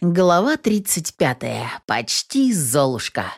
Глава 35. Почти Золушка.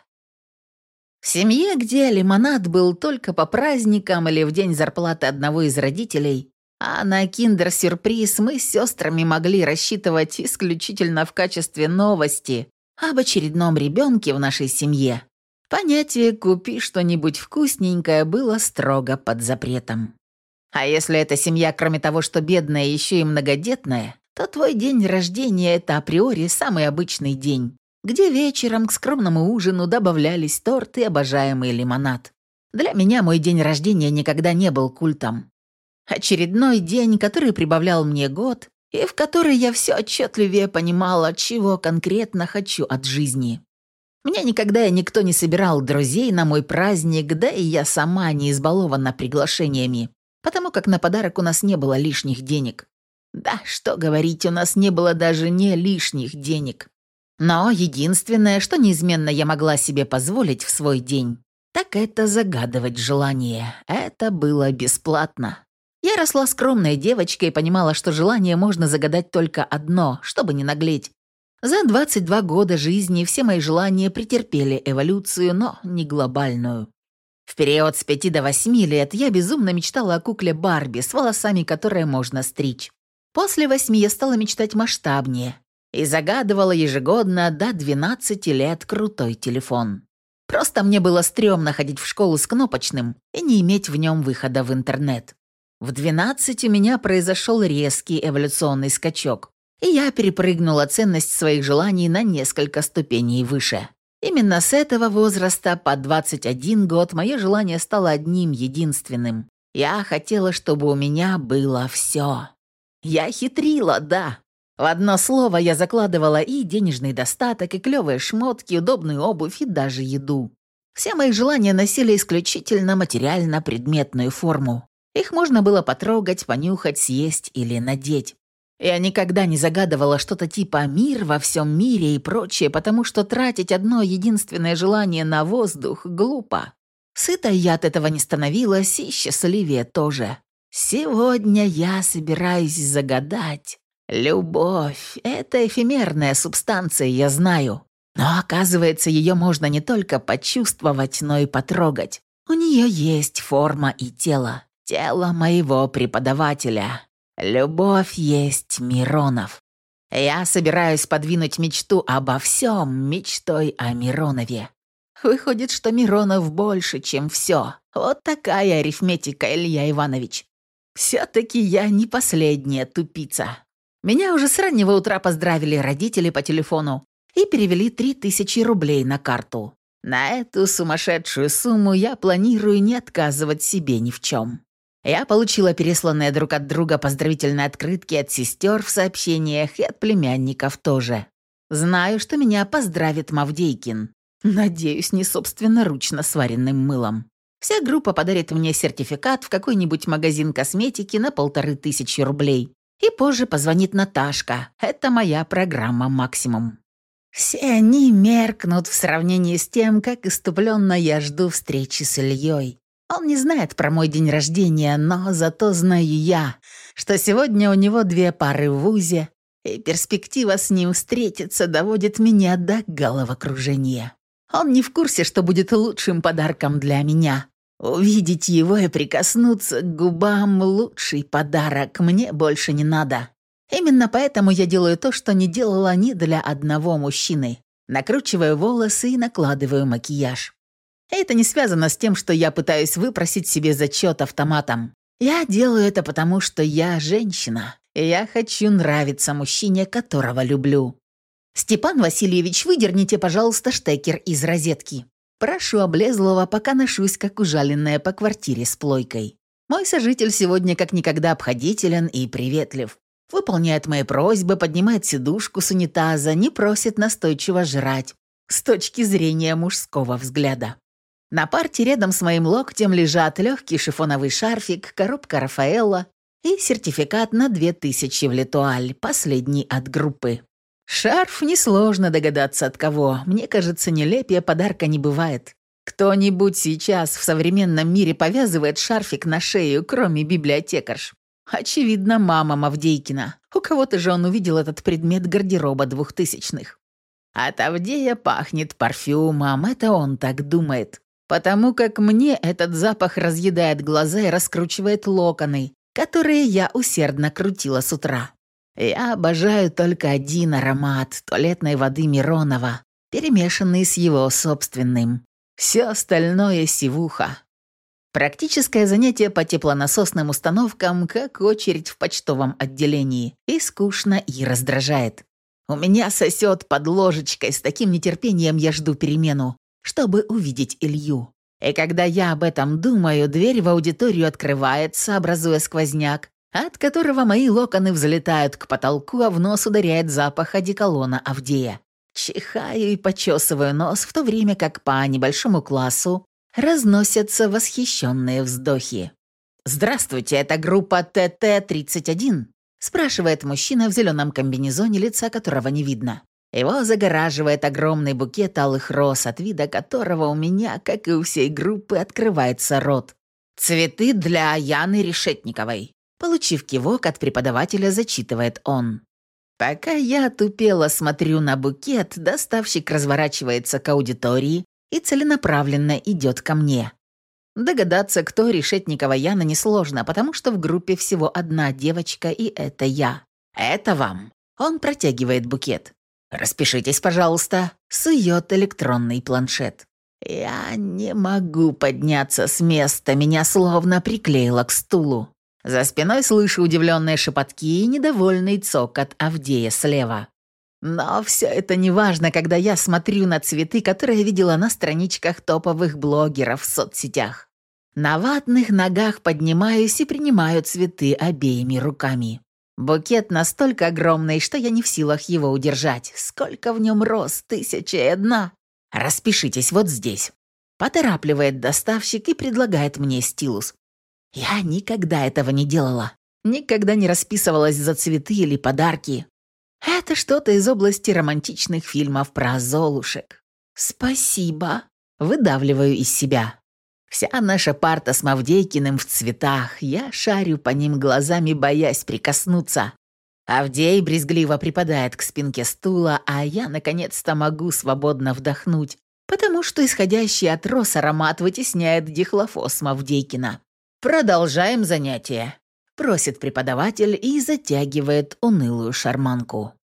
В семье, где лимонад был только по праздникам или в день зарплаты одного из родителей, а на киндер-сюрприз мы с сестрами могли рассчитывать исключительно в качестве новости об очередном ребенке в нашей семье, понятие «купи что-нибудь вкусненькое» было строго под запретом. А если эта семья, кроме того, что бедная, еще и многодетная, то твой день рождения – это априори самый обычный день, где вечером к скромному ужину добавлялись торт и обожаемый лимонад. Для меня мой день рождения никогда не был культом. Очередной день, который прибавлял мне год, и в который я все отчетливее понимала, чего конкретно хочу от жизни. Мне никогда и никто не собирал друзей на мой праздник, да и я сама не избалована приглашениями, потому как на подарок у нас не было лишних денег. Да, что говорить, у нас не было даже не лишних денег. Но единственное, что неизменно я могла себе позволить в свой день, так это загадывать желание. Это было бесплатно. Я росла скромной девочкой и понимала, что желание можно загадать только одно, чтобы не наглеть. За 22 года жизни все мои желания претерпели эволюцию, но не глобальную. В период с 5 до 8 лет я безумно мечтала о кукле Барби с волосами, которые можно стричь. После 8 я стала мечтать масштабнее и загадывала ежегодно до 12 лет крутой телефон. Просто мне было стрёмно ходить в школу с кнопочным и не иметь в нем выхода в интернет. В 12 у меня произошел резкий эволюционный скачок, и я перепрыгнула ценность своих желаний на несколько ступеней выше. Именно с этого возраста по 21 год мое желание стало одним единственным. Я хотела, чтобы у меня было все. Я хитрила, да. В одно слово я закладывала и денежный достаток, и клевые шмотки, удобную обувь, и даже еду. Все мои желания носили исключительно материально-предметную форму. Их можно было потрогать, понюхать, съесть или надеть. Я никогда не загадывала что-то типа «мир во всем мире» и прочее, потому что тратить одно единственное желание на воздух глупо. Сытой я от этого не становилась, и счастливее тоже. Сегодня я собираюсь загадать. Любовь — это эфемерная субстанция, я знаю. Но, оказывается, ее можно не только почувствовать, но и потрогать. У нее есть форма и тело. Тело моего преподавателя. Любовь есть Миронов. Я собираюсь подвинуть мечту обо всем мечтой о Миронове. Выходит, что Миронов больше, чем все. Вот такая арифметика, Илья Иванович. Все-таки я не последняя тупица. Меня уже с раннего утра поздравили родители по телефону и перевели 3000 рублей на карту. На эту сумасшедшую сумму я планирую не отказывать себе ни в чем. Я получила пересланные друг от друга поздравительные открытки от сестер в сообщениях и от племянников тоже. Знаю, что меня поздравит Мавдейкин. Надеюсь, не собственноручно сваренным мылом. Вся группа подарит мне сертификат в какой-нибудь магазин косметики на 1500 рублей. И позже позвонит Наташка. Это моя программа «Максимум». Все они меркнут в сравнении с тем, как иступленно я жду встречи с Ильей. Он не знает про мой день рождения, но зато знаю я, что сегодня у него 2 пары в вузе, и перспектива с ним встретиться доводит меня до головокружения. Он не в курсе, что будет лучшим подарком для меня. Увидеть его и прикоснуться к губам — лучший подарок, мне больше не надо. Именно поэтому я делаю то, что не делала ни для одного мужчины. Накручиваю волосы и накладываю макияж. Это не связано с тем, что я пытаюсь выпросить себе зачет автоматом. Я делаю это потому, что я женщина, и я хочу нравиться мужчине, которого люблю. «Степан Васильевич, выдерните, пожалуйста, штекер из розетки». Прошу облезлого, пока ношусь, как ужаленная по квартире с плойкой. Мой сожитель сегодня как никогда обходителен и приветлив. Выполняет мои просьбы, поднимает сидушку с унитаза, не просит настойчиво жрать. С точки зрения мужского взгляда. На парте рядом с моим локтем лежат легкий шифоновый шарфик, коробка Рафаэлло и сертификат на 2000 в Летуаль, последний от группы. Шарф несложно догадаться от кого. Мне кажется, нелепее подарка не бывает. Кто-нибудь сейчас в современном мире повязывает шарфик на шею, кроме библиотекарш? Очевидно, мама Мавдейкина. У кого-то же он увидел этот предмет гардероба 2000-х. От Авдея пахнет парфюмом, это он так думает. Потому как мне этот запах разъедает глаза и раскручивает локоны, которые я усердно крутила с утра. Я обожаю только один аромат туалетной воды Миронова, перемешанный с его собственным. Все остальное сивуха. Практическое занятие по теплонасосным установкам, как очередь в почтовом отделении, и скучно, и раздражает. У меня сосет под ложечкой, с таким нетерпением я жду перемену, чтобы увидеть Илью. И когда я об этом думаю, дверь в аудиторию открывается, образуя сквозняк, от которого мои локоны взлетают к потолку, а в нос ударяет запах одеколона Авдея. Чихаю и почесываю нос, в то время как по небольшому классу разносятся восхищенные вздохи. «Здравствуйте, это группа ТТ-31?» – спрашивает мужчина в зеленом комбинезоне, лица которого не видно. Его загораживает огромный букет алых роз, от вида которого у меня, как и у всей группы, открывается рот. «Цветы для Яны Решетниковой». Получив кивок от преподавателя, зачитывает он. Пока я тупело смотрю на букет, доставщик разворачивается к аудитории и целенаправленно идет ко мне. Догадаться, кто Решетникова Яна, несложно, потому что в группе всего одна девочка, и это я. «Это вам». Он протягивает букет. «Распишитесь, пожалуйста», — сует электронный планшет. Я не могу подняться с места, меня словно приклеило к стулу. За спиной слышу удивленные шепотки и недовольный цокот Авдея слева. Но все это не важно, когда я смотрю на цветы, которые видела на страничках топовых блогеров в соцсетях. На ватных ногах поднимаюсь и принимаю цветы обеими руками. Букет настолько огромный, что я не в силах его удержать. Сколько в нем роз, 1001. «Распишитесь вот здесь», — поторапливает доставщик и предлагает мне стилус. Я никогда этого не делала. Никогда не расписывалась за цветы или подарки. Это что-то из области романтичных фильмов про золушек. «Спасибо», — выдавливаю из себя. Вся наша парта с Мавдейкиным в цветах. Я шарю по ним глазами, боясь прикоснуться. Авдей брезгливо припадает к спинке стула, а я наконец-то могу свободно вдохнуть, потому что исходящий от роз аромат вытесняет дихлофос Мавдейкина. «Продолжаем занятие», — просит преподаватель и затягивает унылую шарманку.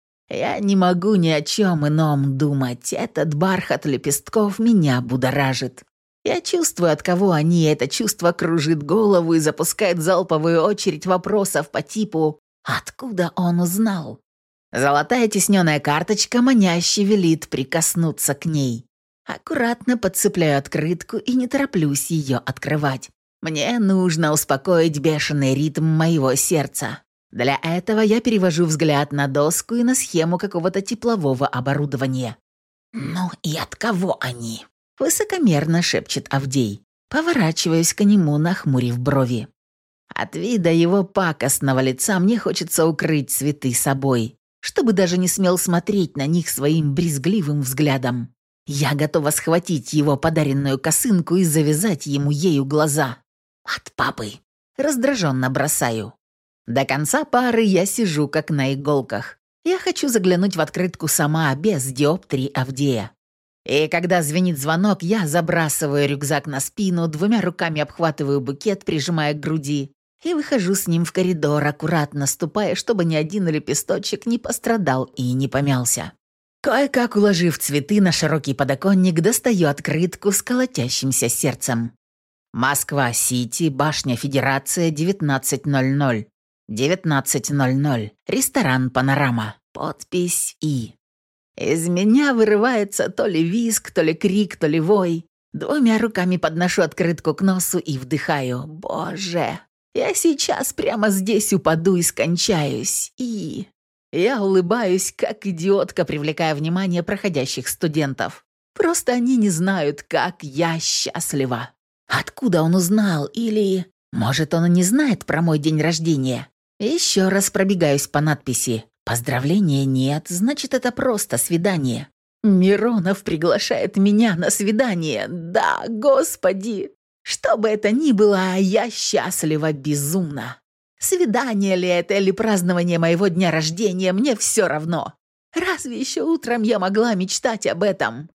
Я не могу ни о чем ином думать. Этот бархат лепестков меня будоражит. Я чувствую, от кого они, это чувство кружит голову и запускает залповую очередь вопросов по типу «Откуда он узнал?». Золотая тисненная карточка маняще велит прикоснуться к ней. Аккуратно подцепляю открытку и не тороплюсь ее открывать. Мне нужно успокоить бешеный ритм моего сердца. Для этого я перевожу взгляд на доску и на схему какого-то теплового оборудования. «Ну и от кого они?» — высокомерно шепчет Авдей. Поворачиваюсь к нему, нахмурив брови. От вида его пакостного лица мне хочется укрыть цветы собой, чтобы даже не смел смотреть на них своим брезгливым взглядом. Я готова схватить его подаренную косынку и завязать ему ею глаза. «От папы!» — раздраженно бросаю. До конца пары я сижу как на иголках. Я хочу заглянуть в открытку сама, без диоптрий Авдея. И когда звенит звонок, я забрасываю рюкзак на спину, двумя руками обхватываю букет, прижимая к груди, и выхожу с ним в коридор, аккуратно ступая, чтобы ни один лепесточек не пострадал и не помялся. Кое-как уложив цветы на широкий подоконник, достаю открытку с колотящимся сердцем. Москва-Сити, башня Федерация, 19:00. 19:00. Ресторан «Панорама». Подпись «И». Из меня вырывается то ли визг, то ли крик, то ли вой. Двумя руками подношу открытку к носу и вдыхаю. Боже, я сейчас прямо здесь упаду и скончаюсь. И... Я улыбаюсь, как идиотка, привлекая внимание проходящих студентов. Просто они не знают, как я счастлива. Откуда он узнал? Или, может, он и не знает про мой день рождения? Еще раз пробегаюсь по надписи. Поздравления нет, значит, это просто свидание. Миронов приглашает меня на свидание. Да, господи! Что бы это ни было, я счастлива безумно. Свидание ли это или празднование моего дня рождения, мне все равно. Разве еще утром я могла мечтать об этом?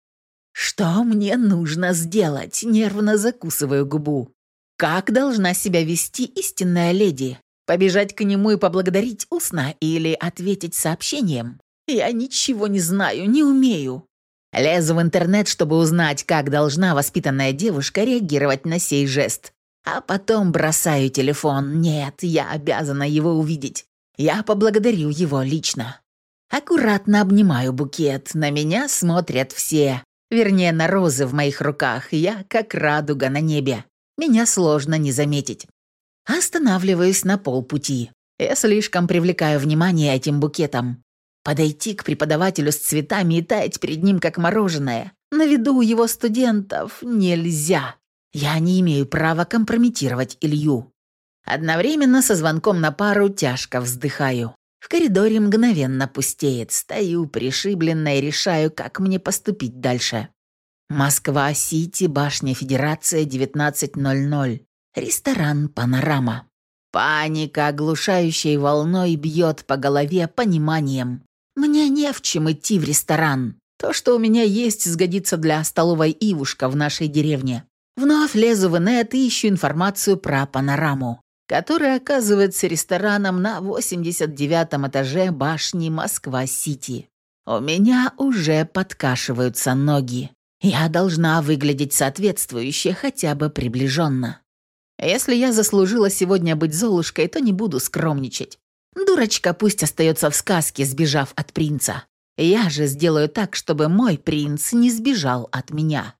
Что мне нужно сделать? Нервно закусываю губу. Как должна себя вести истинная леди? Побежать к нему и поблагодарить устно или ответить сообщением? Я ничего не знаю, не умею. Лезу в интернет, чтобы узнать, как должна воспитанная девушка реагировать на сей жест. А потом бросаю телефон. Нет, я обязана его увидеть. Я поблагодарю его лично. Аккуратно обнимаю букет. На меня смотрят все. Вернее, на розы в моих руках. Я как радуга на небе. Меня сложно не заметить. Останавливаюсь на полпути. Я слишком привлекаю внимание этим букетом. Подойти к преподавателю с цветами и таять перед ним, как мороженое, на виду у его студентов, нельзя. Я не имею права компрометировать Илью. Одновременно со звонком на пару тяжко вздыхаю. В коридоре мгновенно пустеет. Стою пришибленная и решаю, как мне поступить дальше. Москва-Сити, башня Федерация, 19:00. Ресторан «Панорама». Паника, оглушающей волной, бьет по голове пониманием. Мне не в чем идти в ресторан. То, что у меня есть, сгодится для столовой «Ивушка» в нашей деревне. Вновь лезу в инет и ищу информацию про «Панораму», которая оказывается рестораном на 89-м этаже башни Москва-Сити. У меня уже подкашиваются ноги. Я должна выглядеть соответствующе, хотя бы приближенно. Если я заслужила сегодня быть Золушкой, то не буду скромничать. Дурочка пусть остается в сказке, сбежав от принца. Я же сделаю так, чтобы мой принц не сбежал от меня.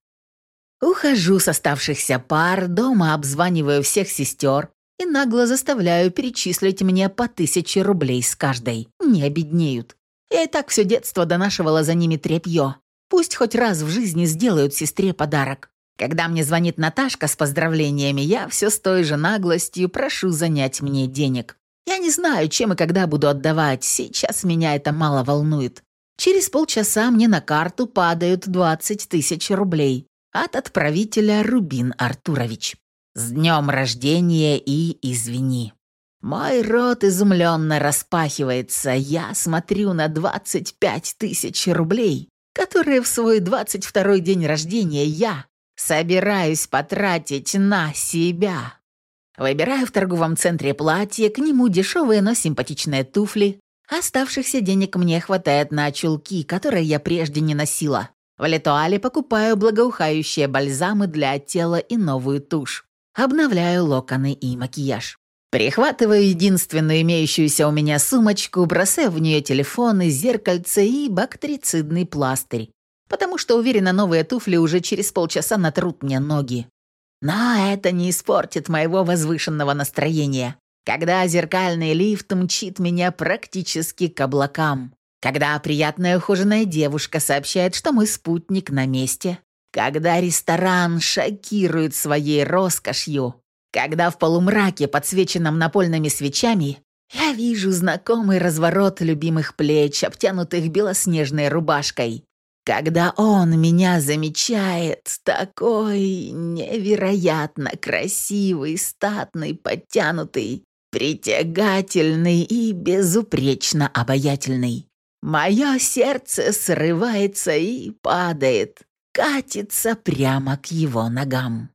Ухожу с оставшихся пар, дома обзваниваю всех сестер и нагло заставляю перечислить мне по 1000 рублей с каждой. Не обеднеют. Я и так все детство донашивала за ними тряпье. Пусть хоть раз в жизни сделают сестре подарок. Когда мне звонит Наташка с поздравлениями, я все с той же наглостью прошу занять мне денег. Я не знаю, чем и когда буду отдавать, сейчас меня это мало волнует. Через полчаса мне на карту падают 20 000 рублей от отправителя Рубин Артурович. С днем рождения и извини. Мой рот изумленно распахивается, я смотрю на 25 000 рублей, которые в свой 22-й день рождения я собираюсь потратить на себя. Выбираю в торговом центре платье, к нему дешевые, но симпатичные туфли. Оставшихся денег мне хватает на чулки, которые я прежде не носила. В Летуале покупаю благоухающие бальзамы для тела и новую тушь. Обновляю локоны и макияж. Прихватываю единственную имеющуюся у меня сумочку, бросаю в нее телефоны, зеркальце и бактерицидный пластырь, потому что, уверена, новые туфли уже через полчаса натрут мне ноги. Но это не испортит моего возвышенного настроения, когда зеркальный лифт мчит меня практически к облакам, когда приятная ухоженная девушка сообщает, что мой спутник на месте, когда ресторан шокирует своей роскошью, когда в полумраке, подсвеченном напольными свечами, я вижу знакомый разворот любимых плеч, обтянутых белоснежной рубашкой, когда он меня замечает, такой невероятно красивый, статный, подтянутый, притягательный и безупречно обаятельный. Мое сердце срывается и падает, катится прямо к его ногам.